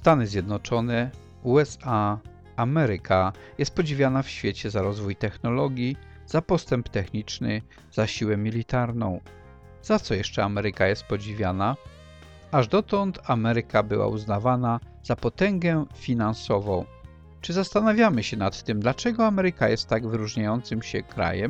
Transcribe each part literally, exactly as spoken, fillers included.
Stany Zjednoczone, U S A, Ameryka jest podziwiana w świecie za rozwój technologii, za postęp techniczny, za siłę militarną. Za co jeszcze Ameryka jest podziwiana? Aż dotąd Ameryka była uznawana za potęgę finansową. Czy zastanawiamy się nad tym, dlaczego Ameryka jest tak wyróżniającym się krajem?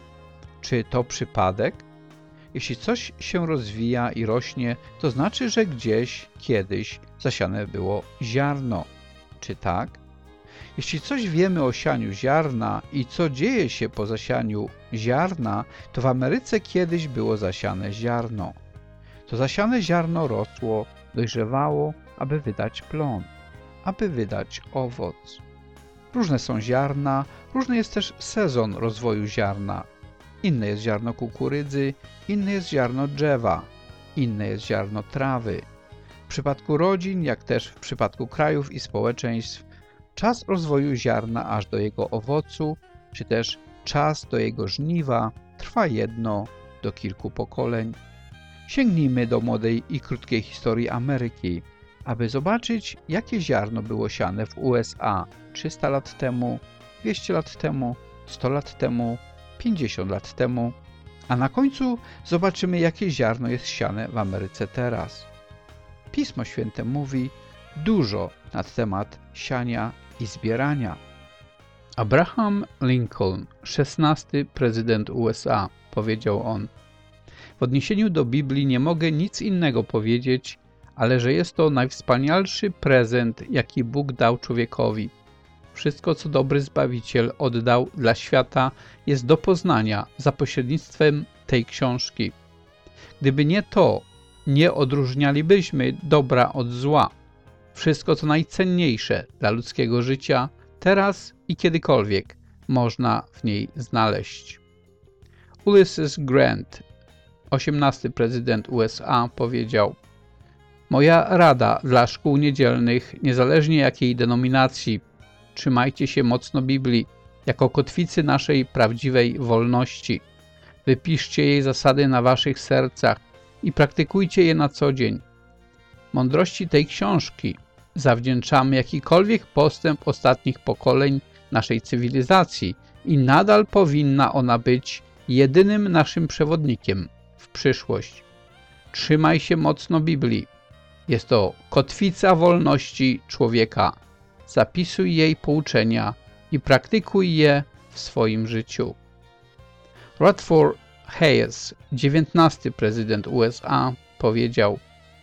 Czy to przypadek? Jeśli coś się rozwija i rośnie, to znaczy, że gdzieś, kiedyś zasiane było ziarno. Czy tak? Jeśli coś wiemy o sianiu ziarna i co dzieje się po zasianiu ziarna, to w Ameryce kiedyś było zasiane ziarno. To zasiane ziarno rosło, dojrzewało, aby wydać plon, aby wydać owoc. Różne są ziarna, różny jest też sezon rozwoju ziarna. Inne jest ziarno kukurydzy, inne jest ziarno drzewa, inne jest ziarno trawy. W przypadku rodzin, jak też w przypadku krajów i społeczeństw, czas rozwoju ziarna aż do jego owocu, czy też czas do jego żniwa trwa jedno do kilku pokoleń. Sięgnijmy do młodej i krótkiej historii Ameryki, aby zobaczyć, jakie ziarno było siane w U S A trzysta lat temu, dwieście lat temu, sto lat temu, pięćdziesiąt lat temu, a na końcu zobaczymy, jakie ziarno jest siane w Ameryce teraz. Pismo Święte mówi dużo na temat siania i zbierania. Abraham Lincoln, szesnasty prezydent U S A, powiedział on: w odniesieniu do Biblii nie mogę nic innego powiedzieć, ale że jest to najwspanialszy prezent, jaki Bóg dał człowiekowi. Wszystko, co dobry Zbawiciel oddał dla świata, jest do poznania za pośrednictwem tej książki. Gdyby nie to, nie odróżnialibyśmy dobra od zła. Wszystko, co najcenniejsze dla ludzkiego życia, teraz i kiedykolwiek można w niej znaleźć. Ulysses Grant, osiemnasty prezydent U S A, powiedział: moja rada dla szkół niedzielnych, niezależnie jakiej denominacji, trzymajcie się mocno Biblii, jako kotwicy naszej prawdziwej wolności. Wypiszcie jej zasady na waszych sercach i praktykujcie je na co dzień. Mądrości tej książki zawdzięczamy jakikolwiek postęp ostatnich pokoleń naszej cywilizacji i nadal powinna ona być jedynym naszym przewodnikiem w przyszłość. Trzymaj się mocno Biblii. Jest to kotwica wolności człowieka. Zapisuj jej pouczenia i praktykuj je w swoim życiu. Rutherford Hayes, dziewiętnasty prezydent U S A, powiedział: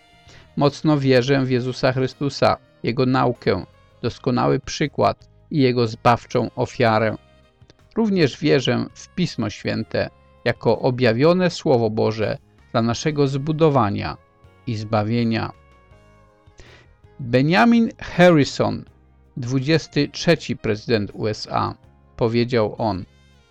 mocno wierzę w Jezusa Chrystusa, Jego naukę, doskonały przykład i Jego zbawczą ofiarę. Również wierzę w Pismo Święte jako objawione Słowo Boże dla naszego zbudowania i zbawienia. Benjamin Harrison, dwudziesty trzeci prezydent U S A, powiedział on: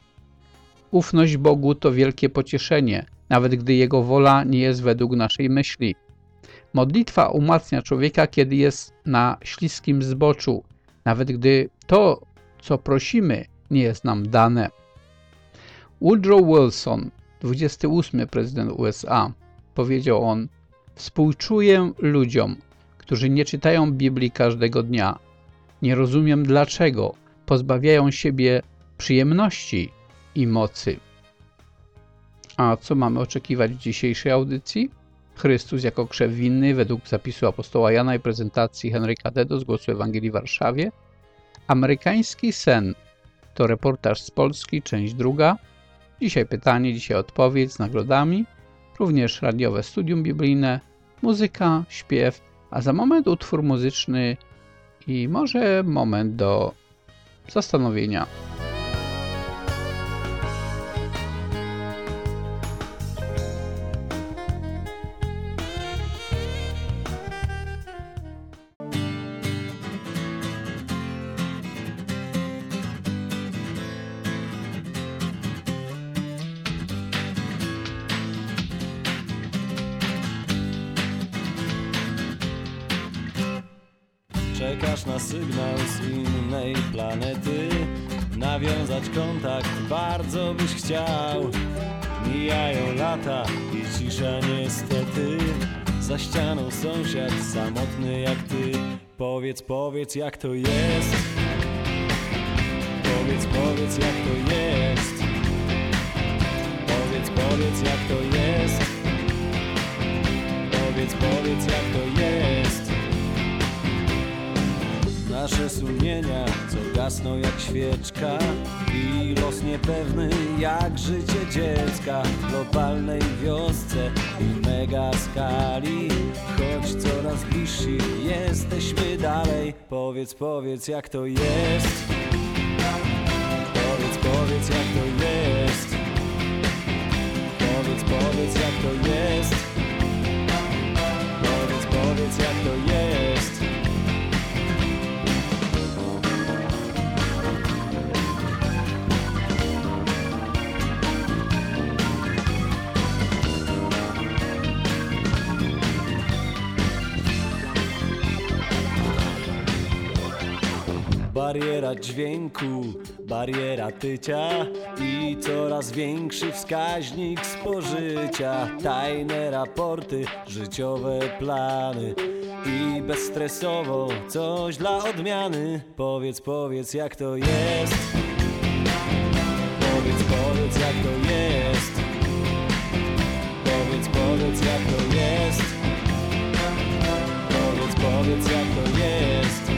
ufność Bogu to wielkie pocieszenie, nawet gdy Jego wola nie jest według naszej myśli. Modlitwa umacnia człowieka, kiedy jest na śliskim zboczu, nawet gdy to, co prosimy, nie jest nam dane. Woodrow Wilson, dwudziesty ósmy prezydent U S A, powiedział on: współczuję ludziom, którzy nie czytają Biblii każdego dnia. Nie rozumiem, dlaczego pozbawiają siebie przyjemności i mocy. A co mamy oczekiwać w dzisiejszej audycji? Chrystus jako krzew winny według zapisu apostoła Jana i prezentacji Henryka Dedo z Głosu Ewangelii w Warszawie. Amerykański sen to reportaż z Polski, część druga. Dzisiaj pytanie, dzisiaj odpowiedź z nagrodami. Również radiowe studium biblijne, muzyka, śpiew, a za moment utwór muzyczny i może moment do zastanowienia. Czekasz na sygnał z innej planety, nawiązać kontakt bardzo byś chciał. Mijają lata i cisza niestety, za ścianą sąsiad samotny jak ty. Powiedz, powiedz jak to jest. Powiedz, powiedz jak to jest. Powiedz, powiedz jak to jest. Powiedz, powiedz jak to jest. Nasze sumienia, co gasną jak świeczka, i los niepewny jak życie dziecka w globalnej wiosce i mega skali. Choć coraz bliżsi jesteśmy dalej. Powiedz, powiedz jak to jest. Powiedz, powiedz jak to jest. Powiedz, powiedz jak to jest. Powiedz, powiedz jak to jest. Bariera dźwięku, bariera tycia i coraz większy wskaźnik spożycia. Tajne raporty, życiowe plany i bezstresowo coś dla odmiany. Powiedz, powiedz jak to jest. Powiedz, powiedz jak to jest. Powiedz, powiedz jak to jest. Powiedz, powiedz jak to jest.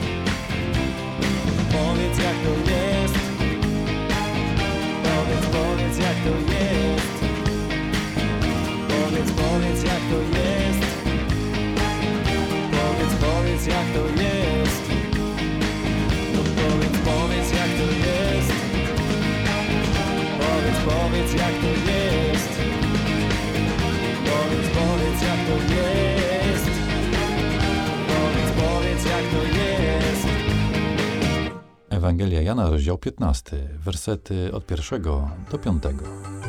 Powiedz jak to jest. Powiedz, powiedz jak to jest. Powiedz, powiedz jak to jest. Powiedz, powiedz jak to jest. No powiedz, powiedz jak to jest. Powiedz, powiedz jak to jest. Powiedz, powiedz jak to jest. Powiedz, powiedz jak to jest. Ewangelia Jana, rozdział piętnasty, wersety od pierwszego do piątego.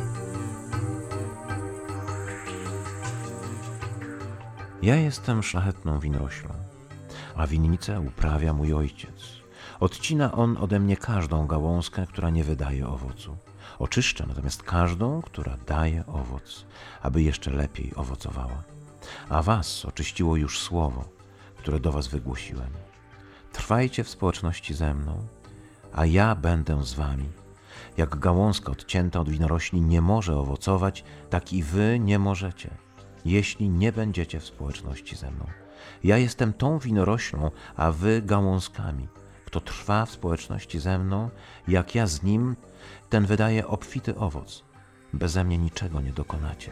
Ja jestem szlachetną winoroślą, a winnicę uprawia mój ojciec. Odcina on ode mnie każdą gałązkę, która nie wydaje owocu. Oczyszcza natomiast każdą, która daje owoc, aby jeszcze lepiej owocowała. A was oczyściło już słowo, które do was wygłosiłem. Trwajcie w społeczności ze mną, a ja będę z wami. Jak gałązka odcięta od winorośli nie może owocować, tak i wy nie możecie, jeśli nie będziecie w społeczności ze mną. Ja jestem tą winoroślą, a wy gałązkami. Kto trwa w społeczności ze mną, jak ja z nim, ten wydaje obfity owoc. Beze mnie niczego nie dokonacie.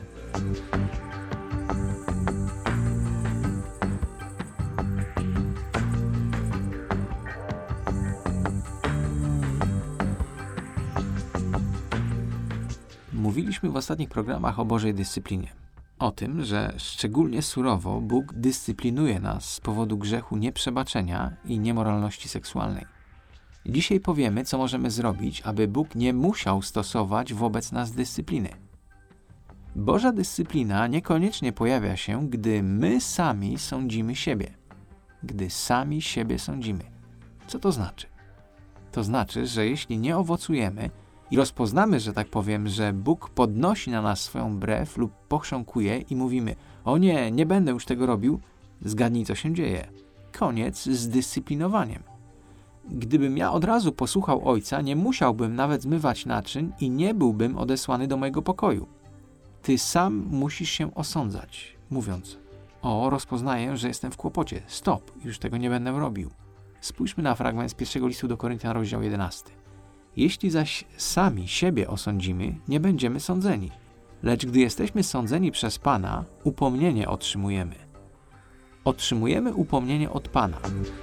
Mówiliśmy w ostatnich programach o Bożej dyscyplinie. O tym, że szczególnie surowo Bóg dyscyplinuje nas z powodu grzechu nieprzebaczenia i niemoralności seksualnej. Dzisiaj powiemy, co możemy zrobić, aby Bóg nie musiał stosować wobec nas dyscypliny. Boża dyscyplina niekoniecznie pojawia się, gdy my sami sądzimy siebie. Gdy sami siebie sądzimy. Co to znaczy? To znaczy, że jeśli nie owocujemy i rozpoznamy, że tak powiem, że Bóg podnosi na nas swoją brew lub pochrząkuje i mówimy: o nie, nie będę już tego robił, zgadnij, co się dzieje. Koniec z dyscyplinowaniem. Gdybym ja od razu posłuchał Ojca, nie musiałbym nawet zmywać naczyń i nie byłbym odesłany do mojego pokoju. Ty sam musisz się osądzać, mówiąc: o, rozpoznaję, że jestem w kłopocie, stop, już tego nie będę robił. Spójrzmy na fragment z pierwszego listu do Koryntian, rozdział jedenasty. Jeśli zaś sami siebie osądzimy, nie będziemy sądzeni. Lecz gdy jesteśmy sądzeni przez Pana, upomnienie otrzymujemy. Otrzymujemy upomnienie od Pana.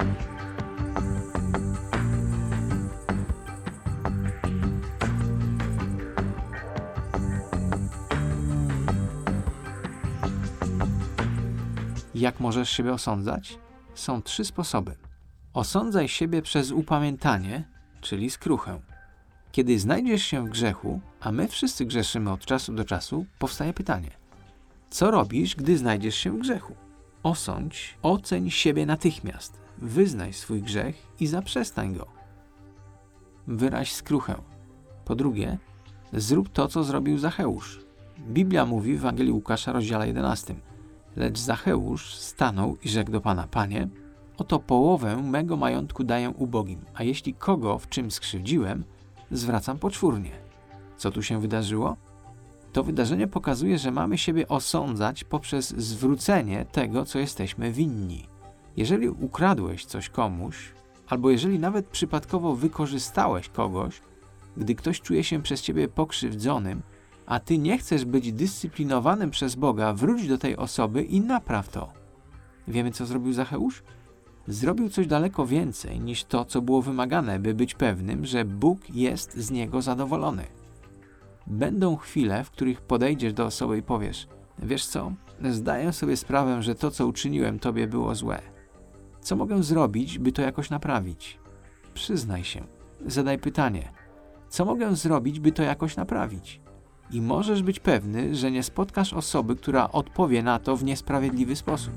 Jak możesz siebie osądzać? Są trzy sposoby. Osądzaj siebie przez upamiętanie, czyli skruchę. Kiedy znajdziesz się w grzechu, a my wszyscy grzeszymy od czasu do czasu, powstaje pytanie: co robisz, gdy znajdziesz się w grzechu? Osądź, oceń siebie natychmiast, wyznaj swój grzech i zaprzestań go. Wyraź skruchę. Po drugie, zrób to, co zrobił Zacheusz. Biblia mówi w Ewangelii Łukasza, rozdziale jedenastym: lecz Zacheusz stanął i rzekł do Pana: Panie, oto połowę mego majątku daję ubogim, a jeśli kogo w czym skrzywdziłem, zwracam poczwórnie. Co tu się wydarzyło? To wydarzenie pokazuje, że mamy siebie osądzać poprzez zwrócenie tego, co jesteśmy winni. Jeżeli ukradłeś coś komuś, albo jeżeli nawet przypadkowo wykorzystałeś kogoś, gdy ktoś czuje się przez ciebie pokrzywdzonym, a ty nie chcesz być dyscyplinowanym przez Boga, wróć do tej osoby i napraw to. Wiemy, co zrobił Zacheusz? Zrobił coś daleko więcej niż to, co było wymagane, by być pewnym, że Bóg jest z niego zadowolony. Będą chwile, w których podejdziesz do osoby i powiesz: wiesz co, zdaję sobie sprawę, że to, co uczyniłem tobie, było złe. Co mogę zrobić, by to jakoś naprawić? Przyznaj się. Zadaj pytanie: co mogę zrobić, by to jakoś naprawić? I możesz być pewny, że nie spotkasz osoby, która odpowie na to w niesprawiedliwy sposób.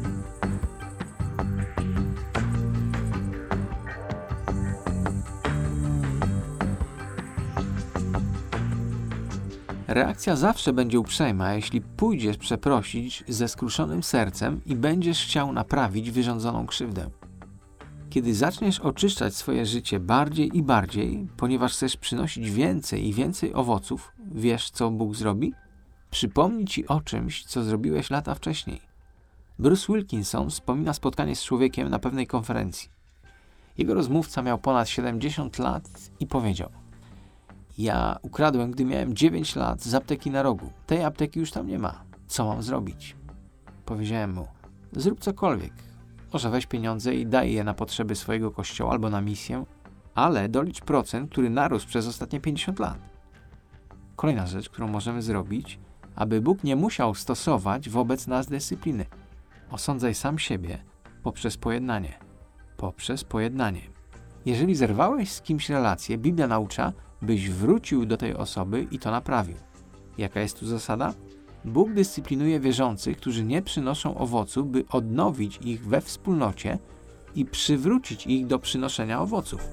Reakcja zawsze będzie uprzejma, jeśli pójdziesz przeprosić ze skruszonym sercem i będziesz chciał naprawić wyrządzoną krzywdę. Kiedy zaczniesz oczyszczać swoje życie bardziej i bardziej, ponieważ chcesz przynosić więcej i więcej owoców, wiesz, co Bóg zrobi? Przypomni ci o czymś, co zrobiłeś lata wcześniej. Bruce Wilkinson wspomina spotkanie z człowiekiem na pewnej konferencji. Jego rozmówca miał ponad siedemdziesiąt lat i powiedział: ja ukradłem, gdy miałem dziewięć lat, z apteki na rogu. Tej apteki już tam nie ma. Co mam zrobić? Powiedziałem mu: zrób cokolwiek. Może weź pieniądze i daj je na potrzeby swojego kościoła albo na misję, ale dolicz procent, który narósł przez ostatnie pięćdziesiąt lat. Kolejna rzecz, którą możemy zrobić, aby Bóg nie musiał stosować wobec nas dyscypliny. Osądzaj sam siebie poprzez pojednanie. Poprzez pojednanie. Jeżeli zerwałeś z kimś relację, Biblia naucza, byś wrócił do tej osoby i to naprawił. Jaka jest tu zasada? Bóg dyscyplinuje wierzących, którzy nie przynoszą owocu, by odnowić ich we wspólnocie i przywrócić ich do przynoszenia owoców.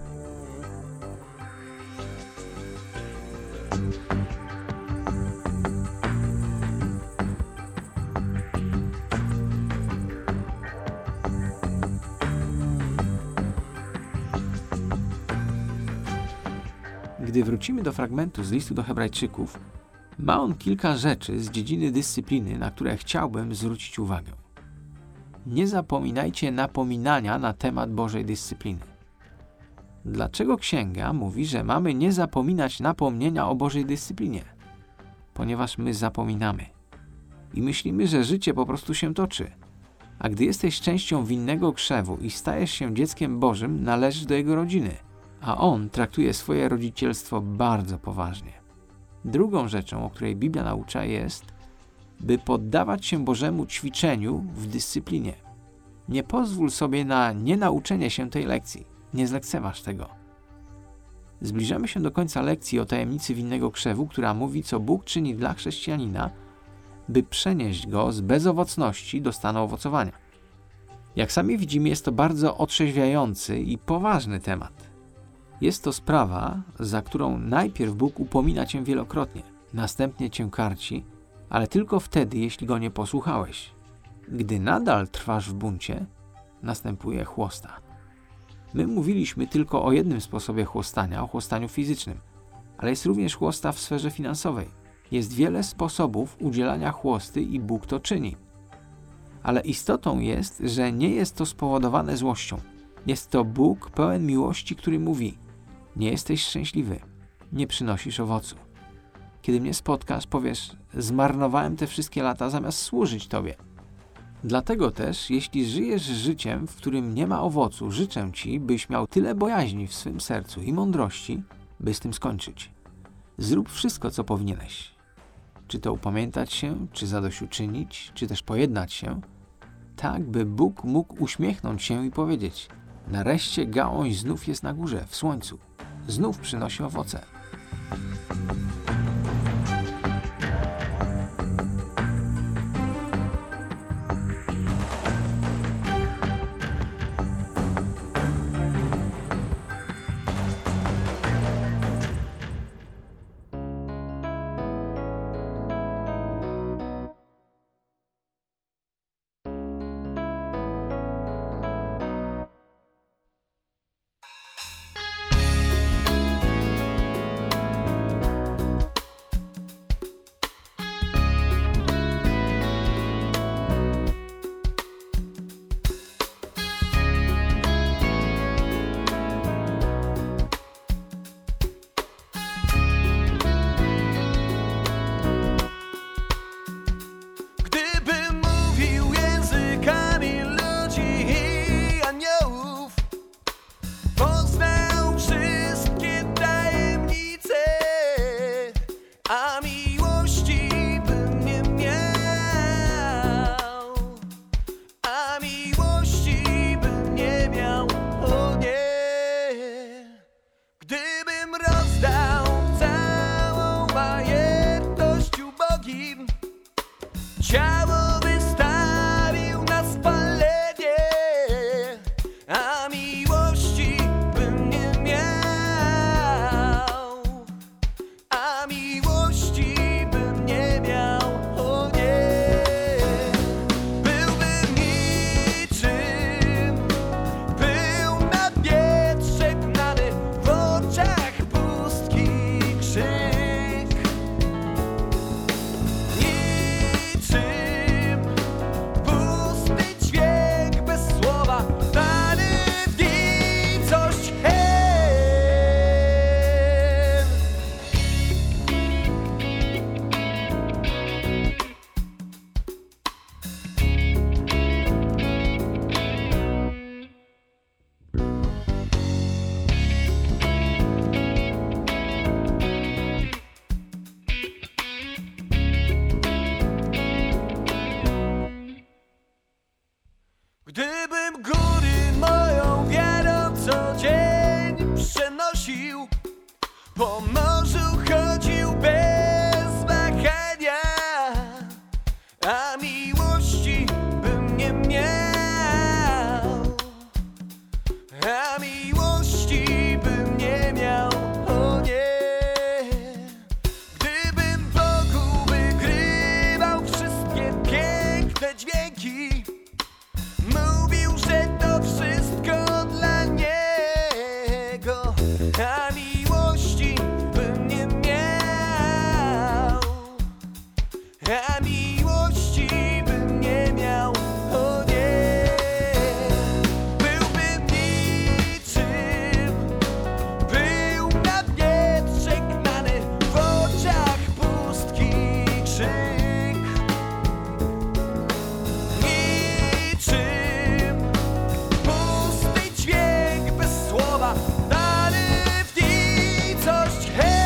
Gdy wrócimy do fragmentu z listu do Hebrajczyków, ma on kilka rzeczy z dziedziny dyscypliny, na które chciałbym zwrócić uwagę. Nie zapominajcie napominania na temat Bożej dyscypliny. Dlaczego księga mówi, że mamy nie zapominać napomnienia o Bożej dyscyplinie? Ponieważ my zapominamy. I myślimy, że życie po prostu się toczy. A gdy jesteś częścią winnego krzewu i stajesz się dzieckiem Bożym, należysz do jego rodziny. A on traktuje swoje rodzicielstwo bardzo poważnie. Drugą rzeczą, o której Biblia naucza, jest, by poddawać się Bożemu ćwiczeniu w dyscyplinie. Nie pozwól sobie na nienauczenie się tej lekcji. Nie zlekceważ tego. Zbliżamy się do końca lekcji o tajemnicy winnego krzewu, która mówi, co Bóg czyni dla chrześcijanina, by przenieść go z bezowocności do stanu owocowania. Jak sami widzimy, jest to bardzo otrzeźwiający i poważny temat. Jest to sprawa, za którą najpierw Bóg upomina cię wielokrotnie, następnie cię karci, ale tylko wtedy, jeśli go nie posłuchałeś. Gdy nadal trwasz w buncie, następuje chłosta. My mówiliśmy tylko o jednym sposobie chłostania, o chłostaniu fizycznym, ale jest również chłosta w sferze finansowej. Jest wiele sposobów udzielania chłosty i Bóg to czyni. Ale istotą jest, że nie jest to spowodowane złością. Jest to Bóg pełen miłości, który mówi: nie jesteś szczęśliwy, nie przynosisz owocu. Kiedy mnie spotkasz, powiesz: zmarnowałem te wszystkie lata zamiast służyć Tobie. Dlatego też, jeśli żyjesz życiem, w którym nie ma owocu, życzę Ci, byś miał tyle bojaźni w swym sercu i mądrości, by z tym skończyć. Zrób wszystko, co powinieneś. Czy to upamiętać się, czy zadośćuczynić, czy też pojednać się, tak by Bóg mógł uśmiechnąć się i powiedzieć: nareszcie gałąź znów jest na górze, w słońcu. Znów przynosi owoce. Po morzu chodził bez wahania, a miłości bym nie miał, a miłości bym nie miał, o nie. Gdybym Bogu wygrywał wszystkie piękne dźwięki, mówił, że to wszystko dla niego, a miłości bym nie miał, a miłości bym nie miał, o nie. Byłbym niczym, był na dnie żegnany, w oczach pustki krzyk. Niczym pusty dźwięk bez słowa, dany w nicość hen.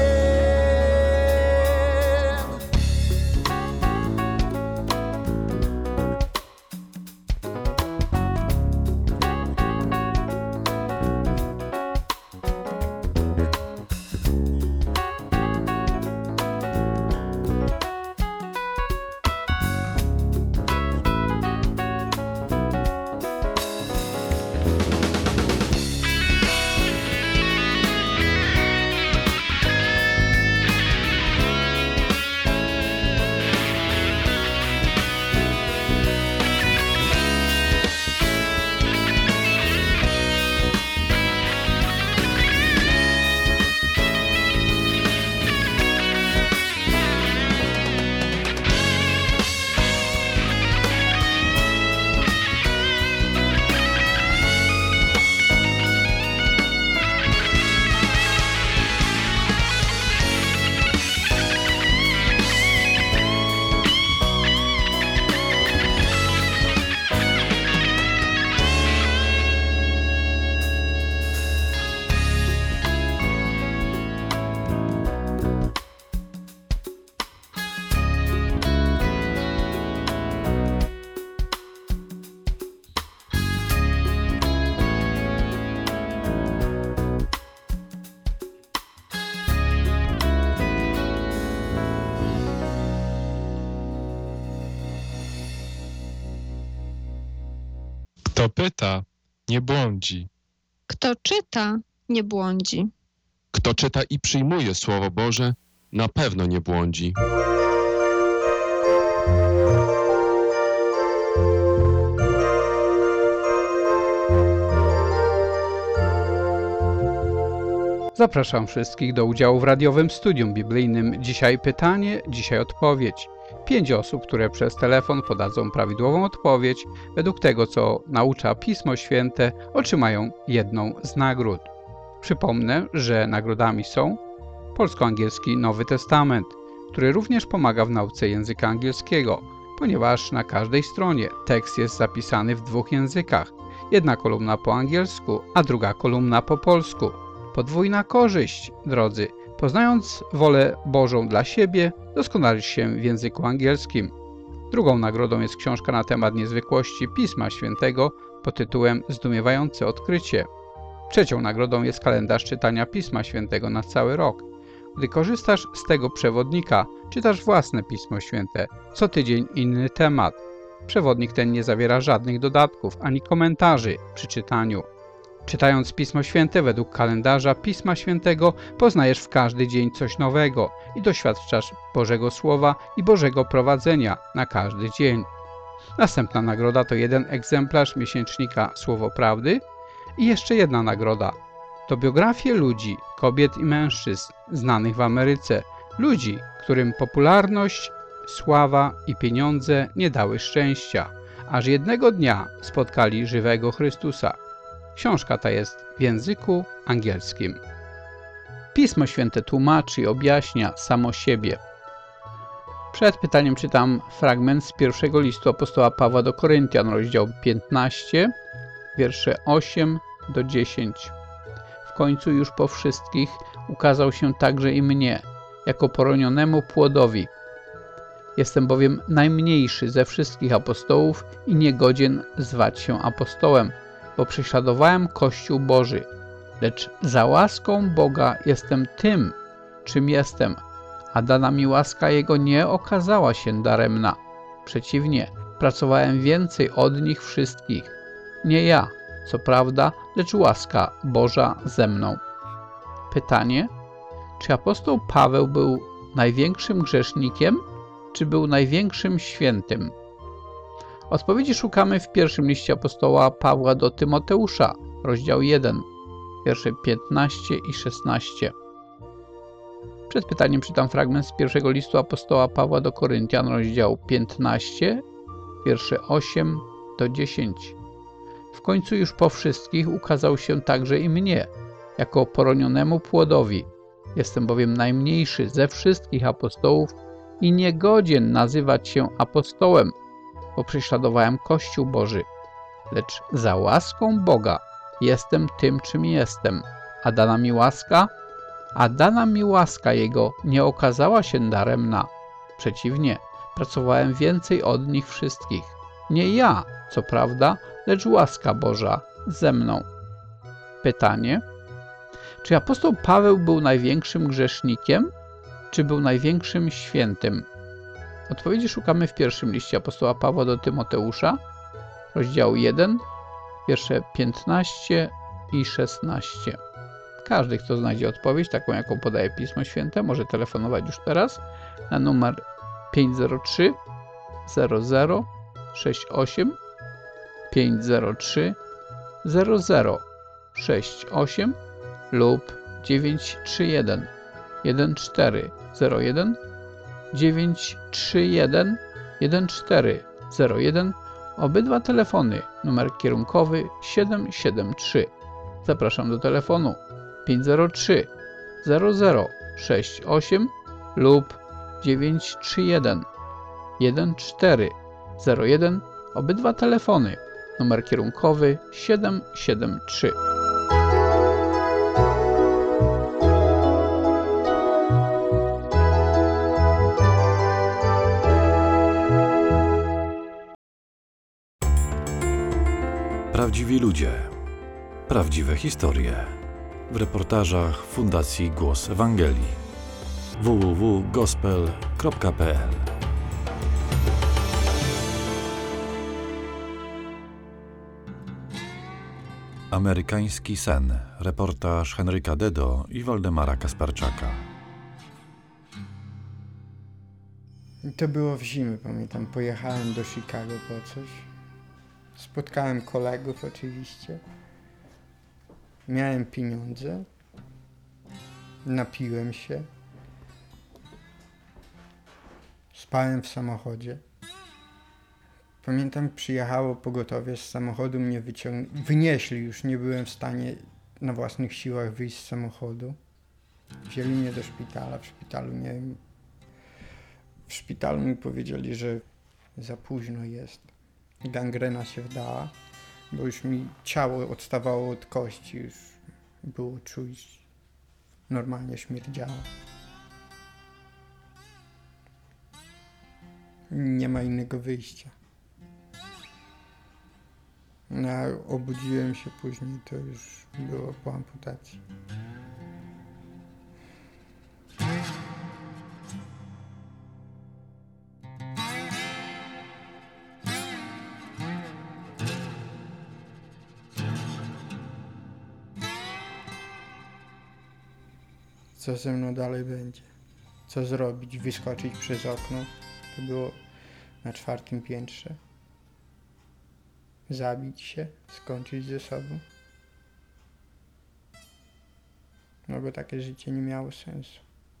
Kto pyta, nie błądzi. Kto czyta, nie błądzi. Kto czyta i przyjmuje Słowo Boże, na pewno nie błądzi. Zapraszam wszystkich do udziału w radiowym studium biblijnym. Dzisiaj pytanie, dzisiaj odpowiedź. Pięć osób, które przez telefon podadzą prawidłową odpowiedź według tego, co naucza Pismo Święte, otrzymają jedną z nagród. Przypomnę, że nagrodami są polsko-angielski Nowy Testament, który również pomaga w nauce języka angielskiego, ponieważ na każdej stronie tekst jest zapisany w dwóch językach. Jedna kolumna po angielsku, a druga kolumna po polsku. Podwójna korzyść, drodzy. Poznając wolę Bożą dla siebie, doskonalisz się w języku angielskim. Drugą nagrodą jest książka na temat niezwykłości Pisma Świętego pod tytułem Zdumiewające odkrycie. Trzecią nagrodą jest kalendarz czytania Pisma Świętego na cały rok. Gdy korzystasz z tego przewodnika, czytasz własne Pismo Święte, co tydzień inny temat. Przewodnik ten nie zawiera żadnych dodatków ani komentarzy przy czytaniu. Czytając Pismo Święte według kalendarza Pisma Świętego, poznajesz w każdy dzień coś nowego i doświadczasz Bożego Słowa i Bożego prowadzenia na każdy dzień. Następna nagroda to jeden egzemplarz miesięcznika Słowo Prawdy i jeszcze jedna nagroda. To biografie ludzi, kobiet i mężczyzn znanych w Ameryce, ludzi, którym popularność, sława i pieniądze nie dały szczęścia, aż jednego dnia spotkali żywego Chrystusa. Książka ta jest w języku angielskim. Pismo Święte tłumaczy i objaśnia samo siebie. Przed pytaniem czytam fragment z pierwszego listu apostoła Pawła do Koryntian, rozdział piętnaście, wiersze osiem do dziesięć. W końcu już po wszystkich ukazał się także i mnie, jako poronionemu płodowi. Jestem bowiem najmniejszy ze wszystkich apostołów i niegodzien zwać się apostołem, bo prześladowałem Kościół Boży. lecz za łaską Boga jestem tym, czym jestem, a dana mi łaska Jego nie okazała się daremna. Przeciwnie, pracowałem więcej od nich wszystkich. Nie ja, co prawda, lecz łaska Boża ze mną. Pytanie: czy apostoł Paweł był największym grzesznikiem, czy był największym świętym? Odpowiedzi szukamy w pierwszym liście apostoła Pawła do Tymoteusza, rozdział jeden, wiersze piętnaście i szesnaście. Przed pytaniem czytam fragment z pierwszego listu apostoła Pawła do Koryntian, rozdział piętnaście, wiersze osiem do dziesięciu. W końcu już po wszystkich ukazał się także i mnie, jako poronionemu płodowi. Jestem bowiem najmniejszy ze wszystkich apostołów i niegodzien nazywać się apostołem, bo prześladowałem Kościół Boży. Lecz za łaską Boga jestem tym, czym jestem, a dana mi łaska, a dana mi łaska Jego nie okazała się daremna. Przeciwnie, pracowałem więcej od nich wszystkich. Nie ja, co prawda, lecz łaska Boża ze mną. Pytanie: czy apostoł Paweł był największym grzesznikiem, czy był największym świętym? Odpowiedzi szukamy w pierwszym liście apostoła Pawła do Tymoteusza, rozdział jeden, wiersze piętnaście i szesnaście. Każdy, kto znajdzie odpowiedź, taką jaką podaje Pismo Święte, może telefonować już teraz na numer pięć zero trzy zero zero sześć osiem pięć zero trzy zero zero sześć osiem lub dziewięć trzy jeden jeden cztery zero jeden dziewięć trzy jeden jeden cztery zero jeden. Obydwa telefony, numer kierunkowy siedem siedem trzy. Zapraszam do telefonu pięć zero trzy zero zero sześć osiem lub dziewięć trzy jeden jeden cztery zero jeden. Obydwa telefony, numer kierunkowy siedem siedem trzy. Prawdziwi ludzie. Prawdziwe historie. W reportażach Fundacji Głos Ewangelii. w w w kropka gospel kropka p l Amerykański sen. Reportaż Henryka Dedo i Waldemara Kasparczaka. To było w zimę, pamiętam. Pojechałem do Chicago po coś. Spotkałem kolegów oczywiście. Miałem pieniądze. Napiłem się. Spałem w samochodzie. Pamiętam, przyjechało pogotowie z samochodu, mnie wyciąg... wynieśli już, nie byłem w stanie na własnych siłach wyjść z samochodu. Wzięli mnie do szpitala, w szpitalu nie wiem. W szpitalu mi powiedzieli, że za późno jest. Gangrena się wdała, bo już mi ciało odstawało od kości, już było czuć, normalnie śmierdziało. Nie ma innego wyjścia. No, a obudziłem się później, to już było po amputacji. Co ze mną dalej będzie? Co zrobić? Wyskoczyć przez okno? To było na czwartym piętrze. Zabić się? Skończyć ze sobą? No bo takie życie nie miało sensu.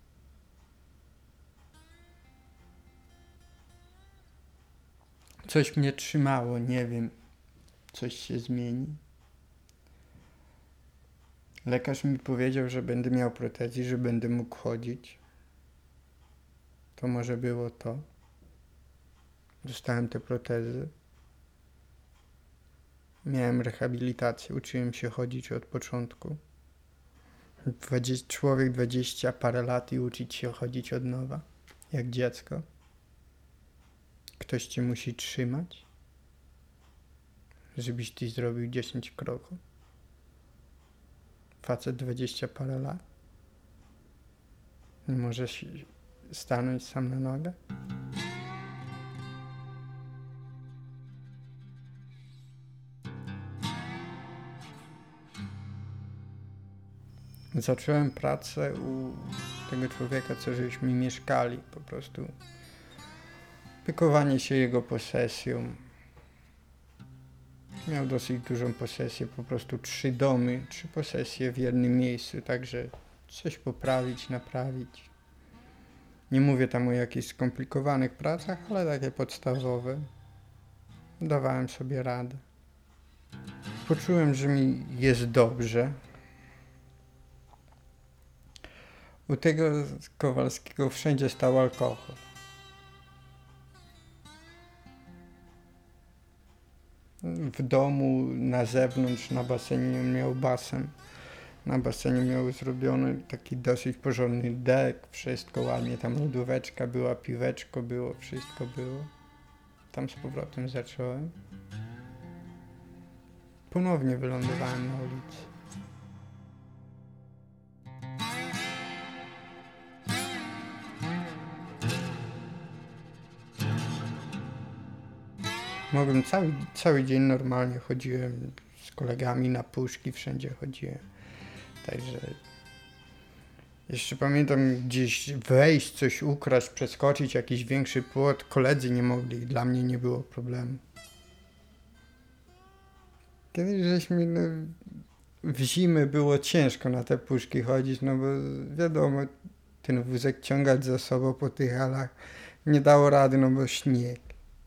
Coś mnie trzymało, nie wiem. Coś się zmieni. Lekarz mi powiedział, że będę miał protezy, że będę mógł chodzić. To może było to. Dostałem te protezy. Miałem rehabilitację, uczyłem się chodzić od początku. dwadzieścia, człowiek dwadzieścia parę lat i uczyć się chodzić od nowa, jak dziecko. Ktoś cię musi trzymać, żebyś ty zrobił dziesięć kroków. facet dwadzieścia parę lat. Nie może się stanąć sam na nogę. Zacząłem pracę u tego człowieka, co żeśmy mieszkali. Po prostu opiekowanie się jego posesją. Miał dosyć dużą posesję, po prostu trzy domy, trzy posesje w jednym miejscu, także coś poprawić, naprawić. Nie mówię tam o jakichś skomplikowanych pracach, ale takie podstawowe. Dawałem sobie radę. Poczułem, że mi jest dobrze. U tego Kowalskiego wszędzie stał alkohol. W domu, na zewnątrz, na basenie miał basen. Na basenie miał zrobiony taki dosyć porządny dek, wszystko ładnie, tam lodóweczka była, piweczko było, wszystko było. Tam z powrotem zacząłem. Ponownie wylądowałem na ulicy. Mogłem cały, cały dzień normalnie chodziłem z kolegami na puszki, wszędzie chodziłem. Także jeszcze pamiętam gdzieś wejść, coś ukraść, przeskoczyć jakiś większy płot. Koledzy nie mogli, dla mnie nie było problemu. Kiedyś żeśmy, no, w zimę było ciężko na te puszki chodzić, no bo wiadomo, ten wózek ciągać za sobą po tych halach nie dało rady, no bo śnieg.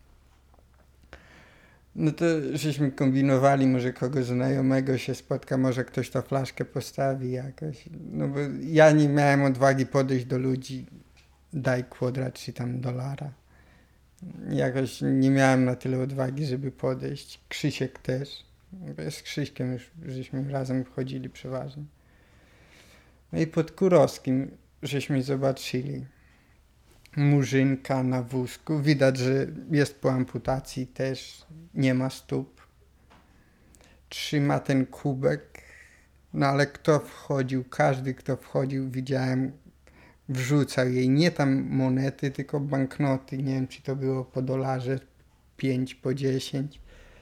No to żeśmy kombinowali, może kogoś znajomego się spotka, może ktoś tą flaszkę postawi jakoś. No bo ja nie miałem odwagi podejść do ludzi, daj kwadrat czy tam dolara. Jakoś nie miałem na tyle odwagi, żeby podejść. Krzysiek też. Bo z Krzyśkiem już żeśmy razem chodzili przeważnie. No i pod Kurowskim żeśmy zobaczyli murzynka na wózku. Widać, że jest po amputacji też, nie ma stóp. Trzyma ten kubek, no ale kto wchodził, każdy kto wchodził, widziałem, wrzucał jej nie tam monety, tylko banknoty. Nie wiem, czy to było po dolarze, pięć, po dziesięć.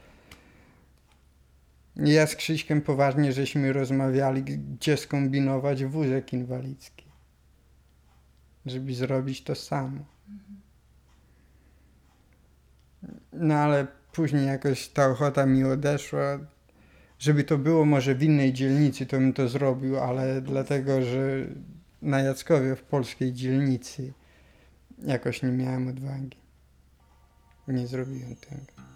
Ja z Krzyśkiem poważnie żeśmy rozmawiali, gdzie skombinować wózek inwalidzki, żeby zrobić to samo. No ale później jakoś ta ochota mi odeszła. Żeby to było może w innej dzielnicy, to bym to zrobił, ale dlatego, że na Jackowie w polskiej dzielnicy jakoś nie miałem odwagi. Nie zrobiłem tego.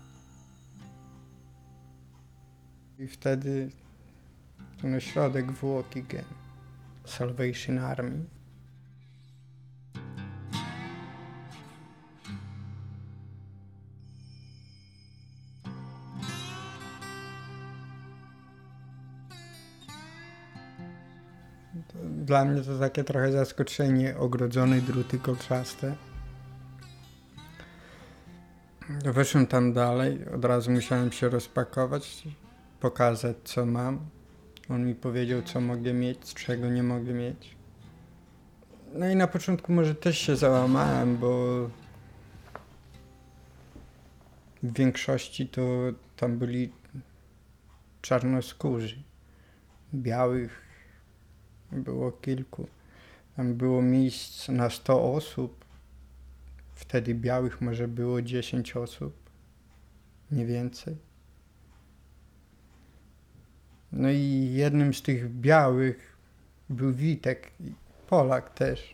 I wtedy ten ośrodek w Waukegan, Salvation Army. Dla mnie to takie trochę zaskoczenie, ogrodzone druty kolczaste. Weszłem tam dalej, od razu musiałem się rozpakować, pokazać co mam. On mi powiedział, co mogę mieć, czego nie mogę mieć. No i na początku może też się załamałem, bo w większości to tam byli czarnoskórzy. Białych było kilku. Tam było miejsc na sto osób. Wtedy białych może było dziesięć osób. Nie więcej. No i jednym z tych białych był Witek, Polak też.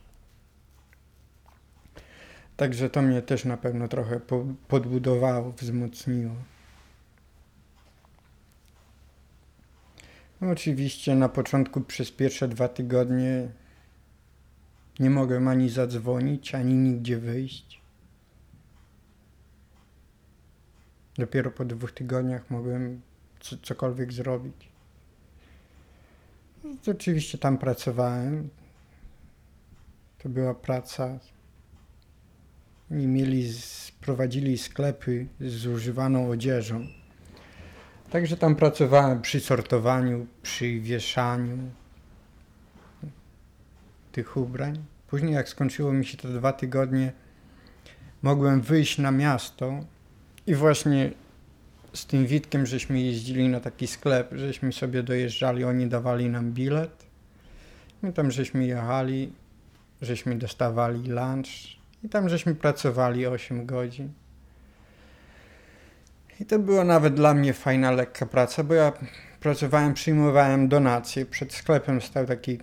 Także to mnie też na pewno trochę podbudowało, wzmocniło. No oczywiście na początku przez pierwsze dwa tygodnie nie mogłem ani zadzwonić, ani nigdzie wyjść. Dopiero po dwóch tygodniach mogłem co, cokolwiek zrobić. No, to oczywiście tam pracowałem. To była praca. Oni mieli, prowadzili sklepy z zużywaną odzieżą. Także tam pracowałem przy sortowaniu, przy wieszaniu tych ubrań. Później jak skończyło mi się te dwa tygodnie, mogłem wyjść na miasto i właśnie z tym Witkiem żeśmy jeździli na taki sklep, żeśmy sobie dojeżdżali, oni dawali nam bilet. My tam żeśmy jechali, żeśmy dostawali lunch i tam żeśmy pracowali osiem godzin. I to była nawet dla mnie fajna, lekka praca, bo ja pracowałem, przyjmowałem donacje. Przed sklepem stał taki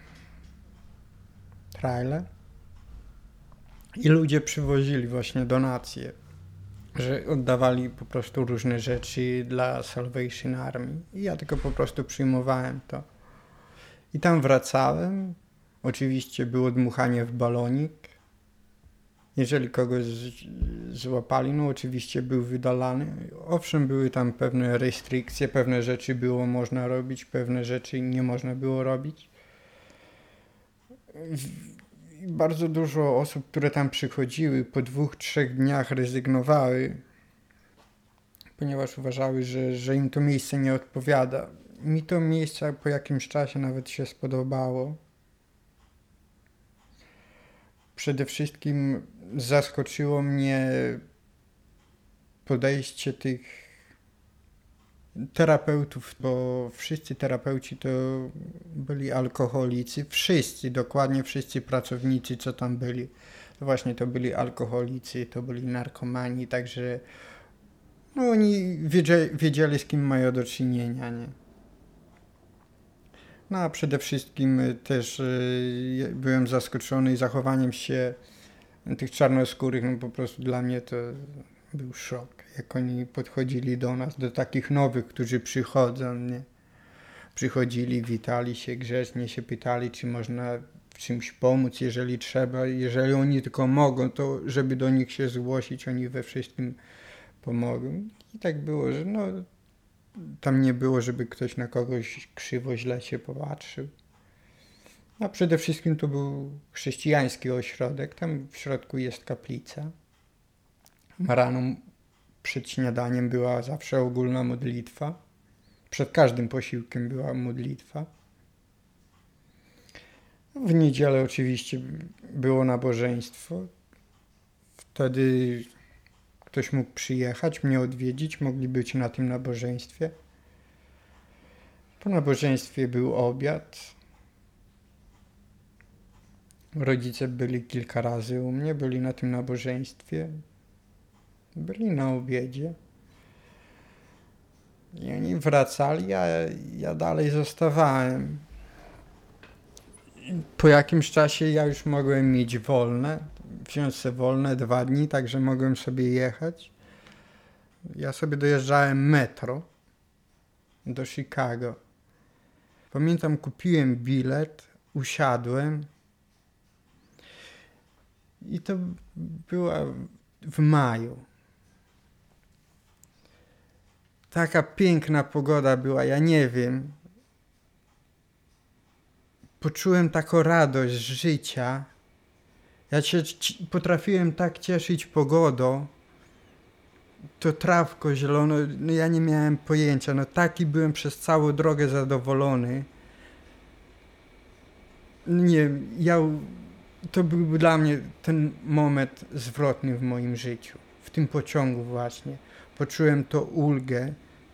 trailer i ludzie przywozili właśnie donacje, że oddawali po prostu różne rzeczy dla Salvation Army i ja tylko po prostu przyjmowałem to. I tam wracałem, oczywiście było dmuchanie w balonik. Jeżeli kogoś złapali, no oczywiście był wydalany. Owszem, były tam pewne restrykcje, pewne rzeczy było można robić, pewne rzeczy nie można było robić. I bardzo dużo osób, które tam przychodziły, po dwóch, trzech dniach rezygnowały, ponieważ uważały, że, że im to miejsce nie odpowiada. Mi to miejsce po jakimś czasie nawet się spodobało. Przede wszystkim zaskoczyło mnie podejście tych terapeutów, bo wszyscy terapeuci to byli alkoholicy. Wszyscy, dokładnie wszyscy pracownicy, co tam byli, to właśnie to byli alkoholicy, to byli narkomani, także no, oni wiedzieli, wiedzieli, z kim mają do czynienia, nie? No a przede wszystkim też y, byłem zaskoczony zachowaniem się tych czarnoskórych, no po prostu dla mnie to był szok, jak oni podchodzili do nas, do takich nowych, którzy przychodzą, nie? Przychodzili, witali się grzecznie, się pytali, czy można w czymś pomóc, jeżeli trzeba, jeżeli oni tylko mogą, to żeby do nich się zgłosić, oni we wszystkim pomogą. I tak było, że no tam nie było, żeby ktoś na kogoś krzywo, źle się popatrzył. A przede wszystkim to był chrześcijański ośrodek. Tam w środku jest kaplica. Rano przed śniadaniem była zawsze ogólna modlitwa. Przed każdym posiłkiem była modlitwa. W niedzielę oczywiście było nabożeństwo. Wtedy ktoś mógł przyjechać, mnie odwiedzić, mogli być na tym nabożeństwie. Po nabożeństwie był obiad. Rodzice byli kilka razy u mnie, byli na tym nabożeństwie. Byli na obiedzie. I oni wracali, a ja dalej zostawałem. Po jakimś czasie ja już mogłem mieć wolne, wziąć sobie wolne dwa dni, także mogłem sobie jechać. Ja sobie dojeżdżałem metro do Chicago. Pamiętam, kupiłem bilet, usiadłem i to była w maju. Taka piękna pogoda była, ja nie wiem. Poczułem taką radość życia. Ja się potrafiłem tak cieszyć pogodą. To trawko zielono, no ja nie miałem pojęcia. No taki byłem przez całą drogę zadowolony. Nie wiem, ja, to był dla mnie ten moment zwrotny w moim życiu. W tym pociągu właśnie. Poczułem to ulgę.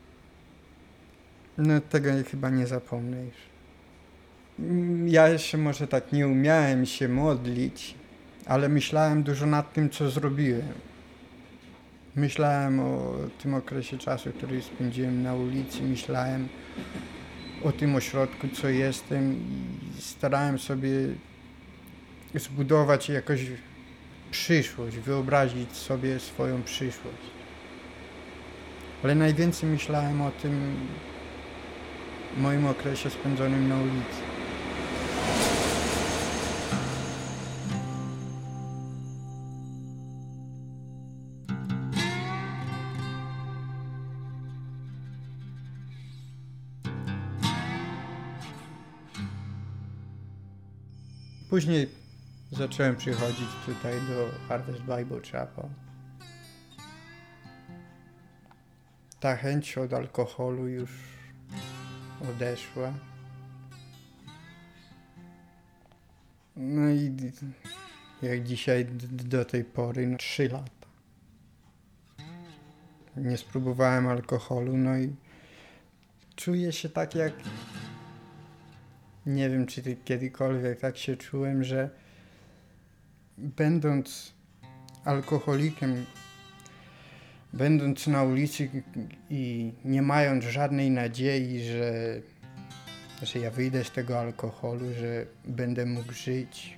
No tego chyba nie zapomnę już. Ja jeszcze może tak nie umiałem się modlić, ale myślałem dużo nad tym, co zrobiłem. Myślałem o tym okresie czasu, który spędziłem na ulicy, myślałem o tym ośrodku, co jestem i starałem sobie zbudować jakoś przyszłość, wyobrazić sobie swoją przyszłość. Ale najwięcej myślałem o tym moim okresie spędzonym na ulicy. Później zacząłem przychodzić tutaj do Harvest Bible Chapel. ta chęć od alkoholu już odeszła. No i jak dzisiaj d- do tej pory, no trzy lata. Nie spróbowałem alkoholu, no i czuję się tak jak... Nie wiem, czy ty kiedykolwiek tak się czułem, że będąc alkoholikiem, będąc na ulicy i nie mając żadnej nadziei, że, że ja wyjdę z tego alkoholu, że będę mógł żyć.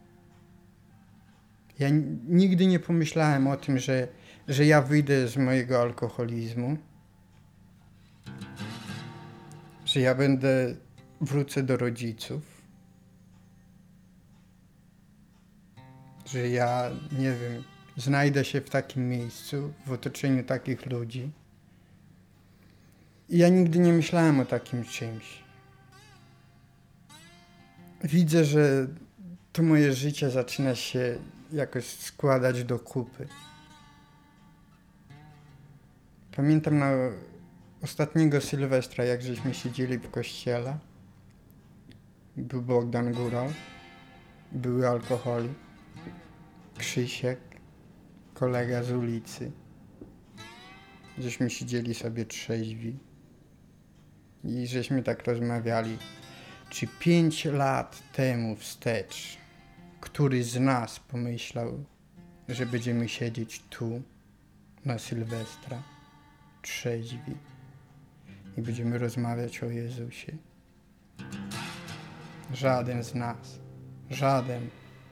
Ja n- nigdy nie pomyślałem o tym, że, że ja wyjdę z mojego alkoholizmu, że ja będę, wrócę do rodziców, że ja, nie wiem, znajdę się w takim miejscu, w otoczeniu takich ludzi. I ja nigdy nie myślałem o takim czymś. Widzę, że to moje życie zaczyna się jakoś składać do kupy. Pamiętam na ostatniego Sylwestra, jak żeśmy siedzieli w kościele. Był Bogdan Góral, były alkoholi, Krzysiek, kolega z ulicy. Żeśmy siedzieli sobie trzeźwi i żeśmy tak rozmawiali, czy pięć lat temu wstecz, który z nas pomyślał, że będziemy siedzieć tu na Sylwestra trzeźwi i będziemy rozmawiać o Jezusie. Żaden z nas, żaden.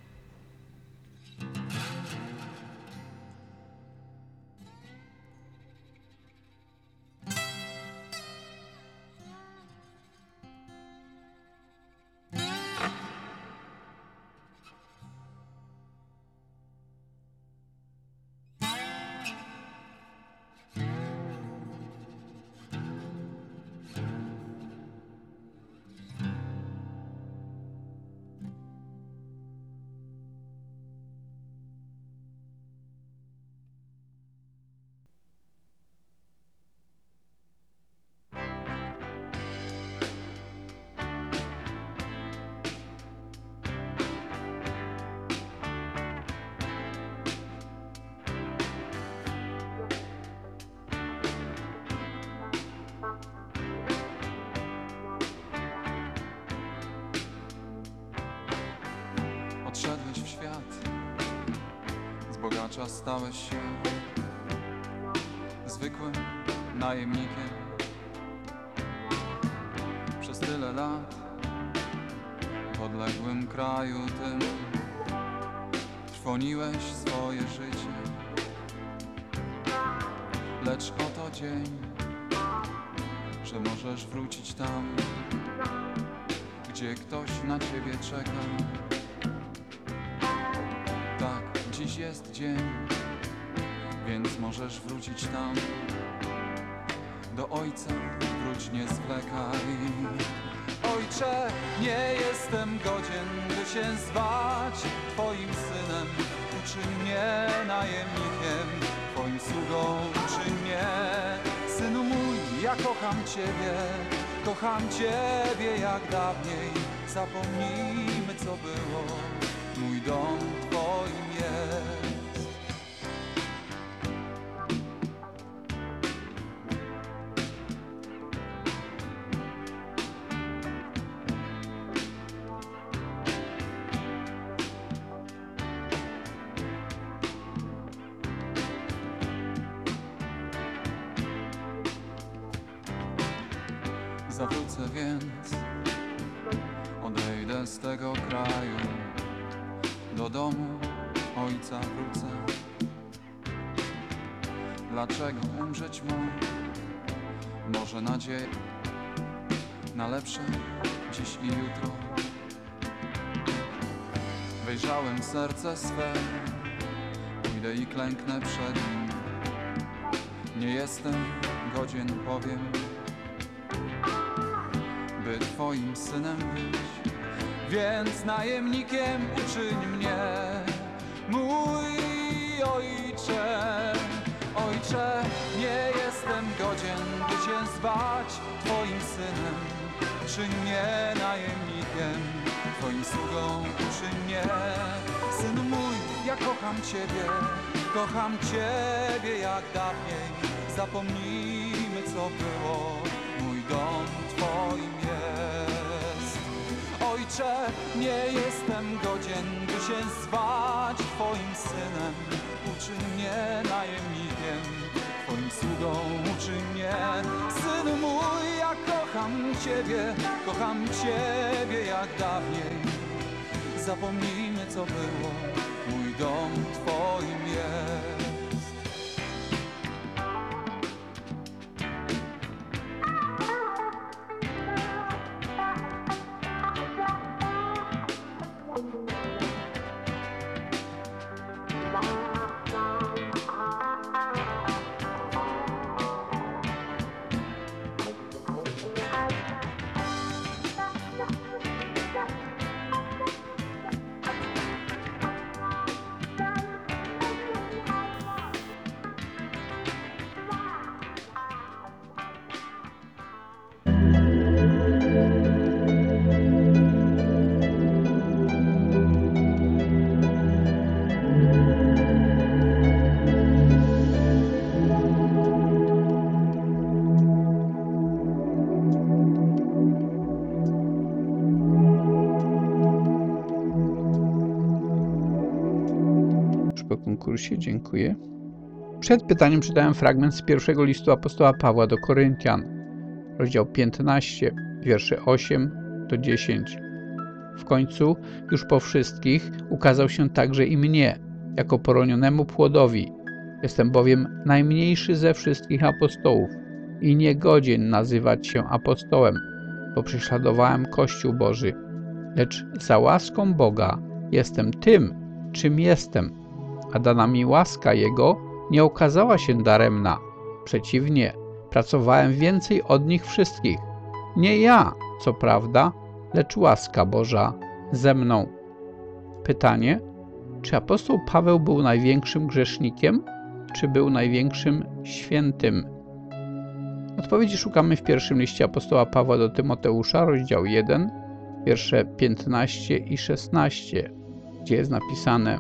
Odszedłeś w świat, z bogacza stałeś się zwykłym najemnikiem. Przez tyle lat w odległym kraju tym trwoniłeś swoje życie. Lecz oto dzień, że możesz wrócić tam, gdzie ktoś na ciebie czeka. Tak, dziś jest dzień, więc możesz wrócić tam. Do Ojca wróć, nie zwlekaj. Ojcze, nie jestem godzien, by się zwać Twoim synem. Uczyń mnie najemnikiem, Twoim sługą uczyń mnie. Synu mój, ja kocham Ciebie, kocham Ciebie jak dawniej. Zapomnijmy, co było, mój dom Twoim jest. Zawrócę więc, odejdę z tego kraju, do domu Ojca wrócę. Dlaczego umrzeć mam? Może nadzieję na lepsze dziś i jutro. Wejrzałem w serce swe, pójdę i klęknę przed Nim. Nie jestem godzien, powiem, by Twoim synem być. Więc najemnikiem uczyń mnie, mój Ojcze. Ojcze, nie jestem godzien, by Cię zwać Twoim synem. Czyń mnie najemnikiem, Twoim sługą uczyń mnie. Synu mój, ja kocham Ciebie, kocham Ciebie jak dawniej. Zapomnijmy, co było, mój dom Twoim jest. Ojcze, nie jestem godzien, by się zwać Twoim synem. Uczyń mnie najemnikiem, Twoim sługą uczyń mnie. Synu mój, ja kocham Ciebie, kocham Ciebie jak dawniej. Zapomnijmy, co było, mój dom Twoim jest. Po konkursie, dziękuję. Przed pytaniem czytałem fragment z pierwszego listu apostoła Pawła do Koryntian, rozdział piętnaście, wiersze osiem do dziesięć. W końcu, już po wszystkich, ukazał się także i mnie, jako poronionemu płodowi. Jestem bowiem najmniejszy ze wszystkich apostołów i niegodzien nazywać się apostołem, bo prześladowałem Kościół Boży. Lecz za łaską Boga jestem tym, czym jestem, a dana mi łaska Jego nie okazała się daremna. Przeciwnie, pracowałem więcej od nich wszystkich. Nie ja, co prawda, lecz łaska Boża ze mną. Pytanie, czy apostoł Paweł był największym grzesznikiem, czy był największym świętym? Odpowiedzi szukamy w pierwszym liście apostoła Pawła do Tymoteusza, rozdział jeden, wiersze piętnaście i szesnaście, gdzie jest napisane: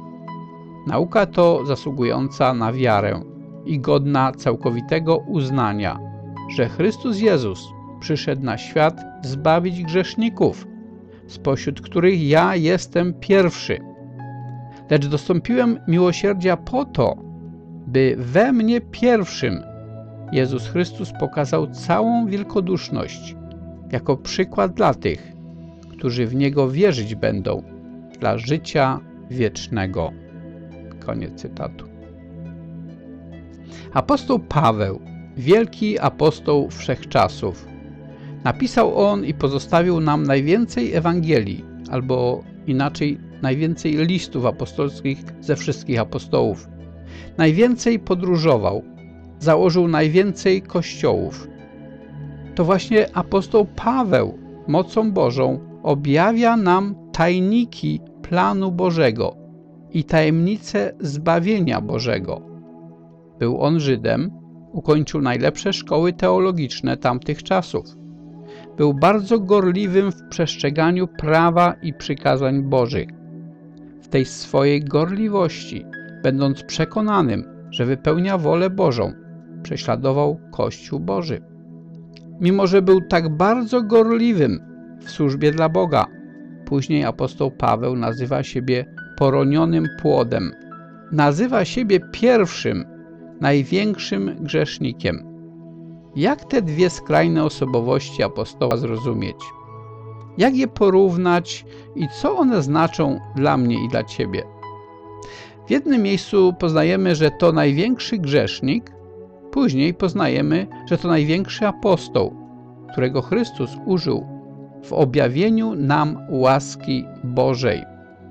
nauka to zasługująca na wiarę i godna całkowitego uznania, że Chrystus Jezus przyszedł na świat zbawić grzeszników, spośród których ja jestem pierwszy. Lecz dostąpiłem miłosierdzia po to, by we mnie pierwszym Jezus Chrystus pokazał całą wielkoduszność, jako przykład dla tych, którzy w Niego wierzyć będą, dla życia wiecznego. Koniec cytatu. Apostoł Paweł, wielki apostoł wszechczasów, napisał on i pozostawił nam najwięcej Ewangelii, albo inaczej najwięcej listów apostolskich ze wszystkich apostołów. Najwięcej podróżował, założył najwięcej kościołów. To właśnie apostoł Paweł mocą Bożą objawia nam tajniki planu Bożego i tajemnice zbawienia Bożego. Był on Żydem, ukończył najlepsze szkoły teologiczne tamtych czasów. Był bardzo gorliwym w przestrzeganiu prawa i przykazań Bożych. W tej swojej gorliwości, będąc przekonanym, że wypełnia wolę Bożą, prześladował Kościół Boży. Mimo że był tak bardzo gorliwym w służbie dla Boga, później apostoł Paweł nazywa siebie poronionym płodem. Nazywa siebie pierwszym, największym grzesznikiem. Jak te dwie skrajne osobowości apostoła zrozumieć? Jak je porównać i co one znaczą dla mnie i dla Ciebie? W jednym miejscu poznajemy, że to największy grzesznik, później poznajemy, że to największy apostoł, którego Chrystus użył w objawieniu nam łaski Bożej.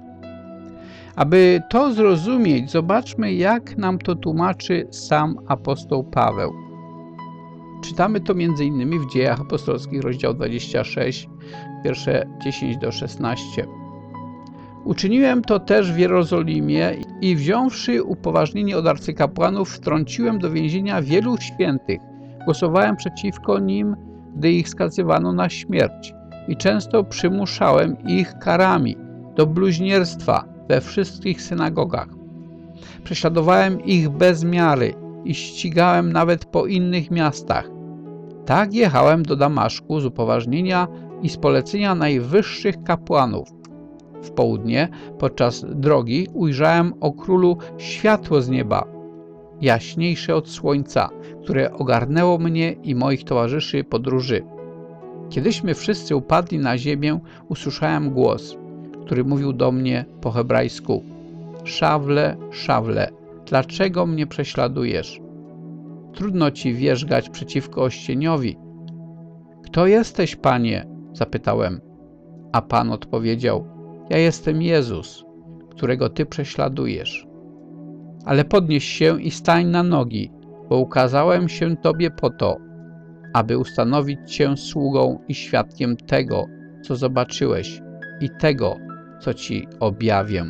Aby to zrozumieć, zobaczmy, jak nam to tłumaczy sam apostoł Paweł. Czytamy to między innymi w Dziejach Apostolskich, rozdział dwudziesty szósty, wiersze dziesięć do szesnastu. Uczyniłem to też w Jerozolimie i wziąwszy upoważnienie od arcykapłanów, wtrąciłem do więzienia wielu świętych. Głosowałem przeciwko nim, gdy ich skazywano na śmierć i często przymuszałem ich karami do bluźnierstwa we wszystkich synagogach. Prześladowałem ich bez miary i ścigałem nawet po innych miastach. Tak jechałem do Damaszku z upoważnienia i z polecenia najwyższych kapłanów. W południe, podczas drogi, ujrzałem o królu światło z nieba, jaśniejsze od słońca, które ogarnęło mnie i moich towarzyszy podróży. Kiedyśmy wszyscy upadli na ziemię, usłyszałem głos, który mówił do mnie po hebrajsku: Szawle, Szawle, dlaczego mnie prześladujesz? Trudno ci wierzgać przeciwko ościeniowi. Kto jesteś, Panie? Zapytałem. A Pan odpowiedział: Ja jestem Jezus, którego ty prześladujesz. Ale podnieś się i stań na nogi, bo ukazałem się tobie po to, aby ustanowić cię sługą i świadkiem tego, co zobaczyłeś, i tego, co ci objawię.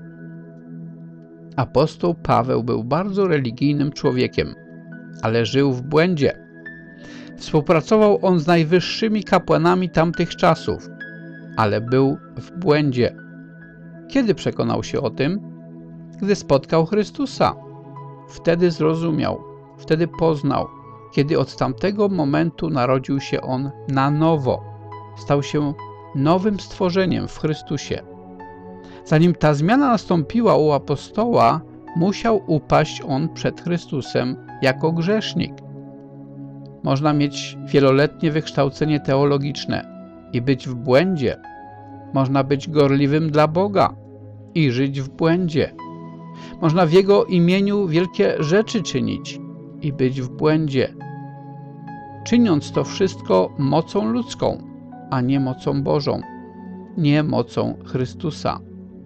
Apostoł Paweł był bardzo religijnym człowiekiem, ale żył w błędzie. Współpracował on z najwyższymi kapłanami tamtych czasów, ale był w błędzie. Kiedy przekonał się o tym? Gdy spotkał Chrystusa. Wtedy zrozumiał, wtedy poznał, kiedy od tamtego momentu narodził się on na nowo. Stał się nowym stworzeniem w Chrystusie. Zanim ta zmiana nastąpiła u apostoła, musiał upaść on przed Chrystusem jako grzesznik. Można mieć wieloletnie wykształcenie teologiczne i być w błędzie. Można być gorliwym dla Boga i żyć w błędzie. Można w Jego imieniu wielkie rzeczy czynić i być w błędzie. Czyniąc to wszystko mocą ludzką, a nie mocą Bożą, nie mocą Chrystusa.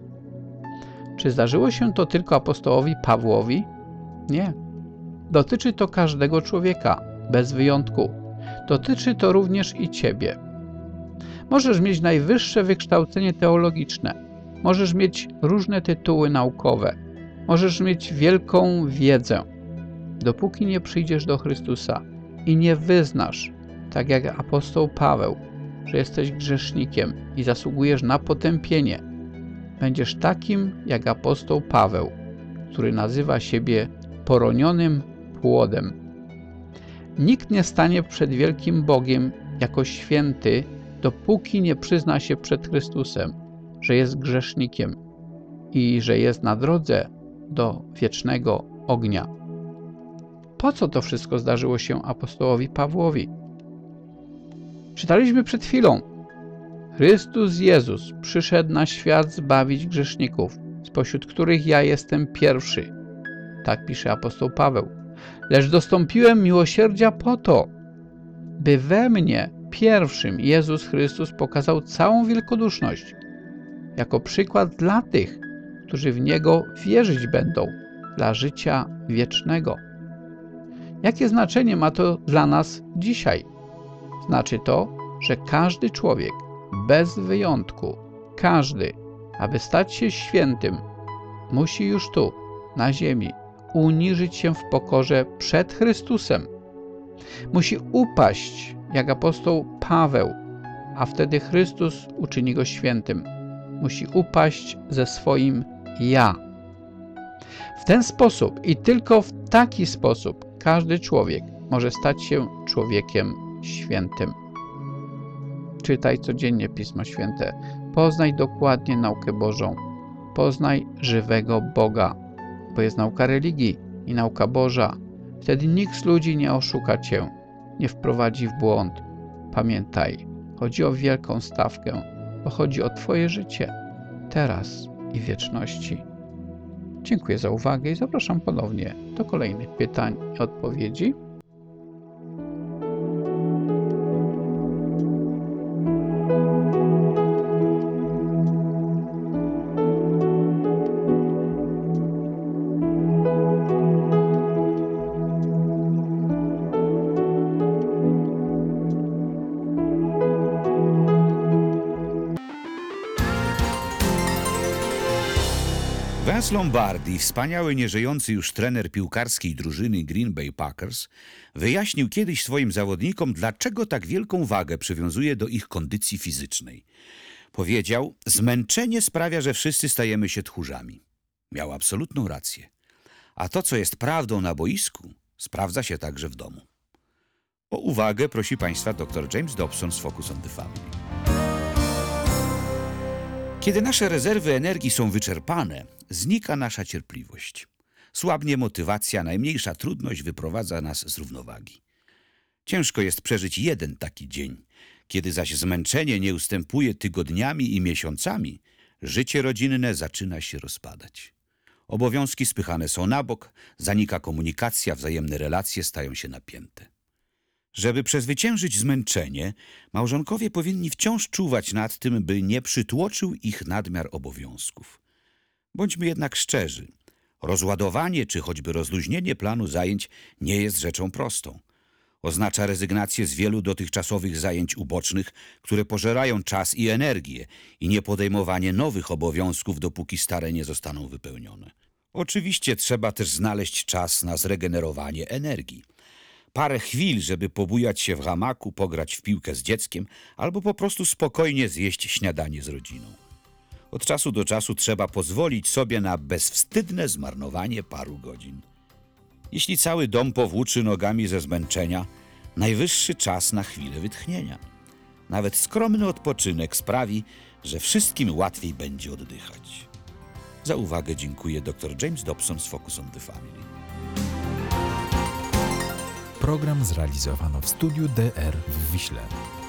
Czy zdarzyło się to tylko apostołowi Pawłowi? Nie. Dotyczy to każdego człowieka, bez wyjątku. Dotyczy to również i ciebie. Możesz mieć najwyższe wykształcenie teologiczne, możesz mieć różne tytuły naukowe, możesz mieć wielką wiedzę. Dopóki nie przyjdziesz do Chrystusa i nie wyznasz, tak jak apostoł Paweł, że jesteś grzesznikiem i zasługujesz na potępienie, będziesz takim jak apostoł Paweł, który nazywa siebie poronionym płodem. Nikt nie stanie przed wielkim Bogiem jako święty, dopóki nie przyzna się przed Chrystusem, że jest grzesznikiem i że jest na drodze do wiecznego ognia. Po co to wszystko zdarzyło się apostołowi Pawłowi? Czytaliśmy przed chwilą. Chrystus Jezus przyszedł na świat zbawić grzeszników, spośród których ja jestem pierwszy. Tak pisze apostoł Paweł. Lecz dostąpiłem miłosierdzia po to, by we mnie pierwszym Jezus Chrystus pokazał całą wielkoduszność, jako przykład dla tych, którzy w Niego wierzyć będą, dla życia wiecznego. Jakie znaczenie ma to dla nas dzisiaj? Znaczy to, że każdy człowiek, bez wyjątku, każdy, aby stać się świętym, musi już tu, na ziemi, uniżyć się w pokorze przed Chrystusem. Musi upaść, jak apostoł Paweł, a wtedy Chrystus uczyni go świętym. Musi upaść ze swoim ja. W ten sposób i tylko w taki sposób każdy człowiek może stać się człowiekiem świętym. Czytaj codziennie Pismo Święte. Poznaj dokładnie naukę Bożą. Poznaj żywego Boga, bo jest nauka religii i nauka Boża. Wtedy nikt z ludzi nie oszuka cię, nie wprowadzi w błąd. Pamiętaj, chodzi o wielką stawkę, bo chodzi o twoje życie, teraz i w wieczności. Dziękuję za uwagę i zapraszam ponownie do kolejnych pytań i odpowiedzi. Vince Lombardi, wspaniały, nieżyjący już trener piłkarskiej drużyny Green Bay Packers, wyjaśnił kiedyś swoim zawodnikom, dlaczego tak wielką wagę przywiązuje do ich kondycji fizycznej. Powiedział: zmęczenie sprawia, że wszyscy stajemy się tchórzami. Miał absolutną rację. A to, co jest prawdą na boisku, sprawdza się także w domu. O uwagę prosi Państwa dr James Dobson z Focus on the Family. Kiedy nasze rezerwy energii są wyczerpane, znika nasza cierpliwość. Słabnie motywacja, najmniejsza trudność wyprowadza nas z równowagi. Ciężko jest przeżyć jeden taki dzień. Kiedy zaś zmęczenie nie ustępuje tygodniami i miesiącami, życie rodzinne zaczyna się rozpadać. Obowiązki spychane są na bok, zanika komunikacja, wzajemne relacje stają się napięte. Żeby przezwyciężyć zmęczenie, małżonkowie powinni wciąż czuwać nad tym, by nie przytłoczył ich nadmiar obowiązków. Bądźmy jednak szczerzy. Rozładowanie czy choćby rozluźnienie planu zajęć nie jest rzeczą prostą. Oznacza rezygnację z wielu dotychczasowych zajęć ubocznych, które pożerają czas i energię, i niepodejmowanie nowych obowiązków, dopóki stare nie zostaną wypełnione. Oczywiście trzeba też znaleźć czas na zregenerowanie energii. Parę chwil, żeby pobujać się w hamaku, pograć w piłkę z dzieckiem albo po prostu spokojnie zjeść śniadanie z rodziną. Od czasu do czasu trzeba pozwolić sobie na bezwstydne zmarnowanie paru godzin. Jeśli cały dom powłóczy nogami ze zmęczenia, najwyższy czas na chwilę wytchnienia. Nawet skromny odpoczynek sprawi, że wszystkim łatwiej będzie oddychać. Za uwagę dziękuję dr James Dobson z Focus on the Family. Program zrealizowano w studiu D R w Wiśle.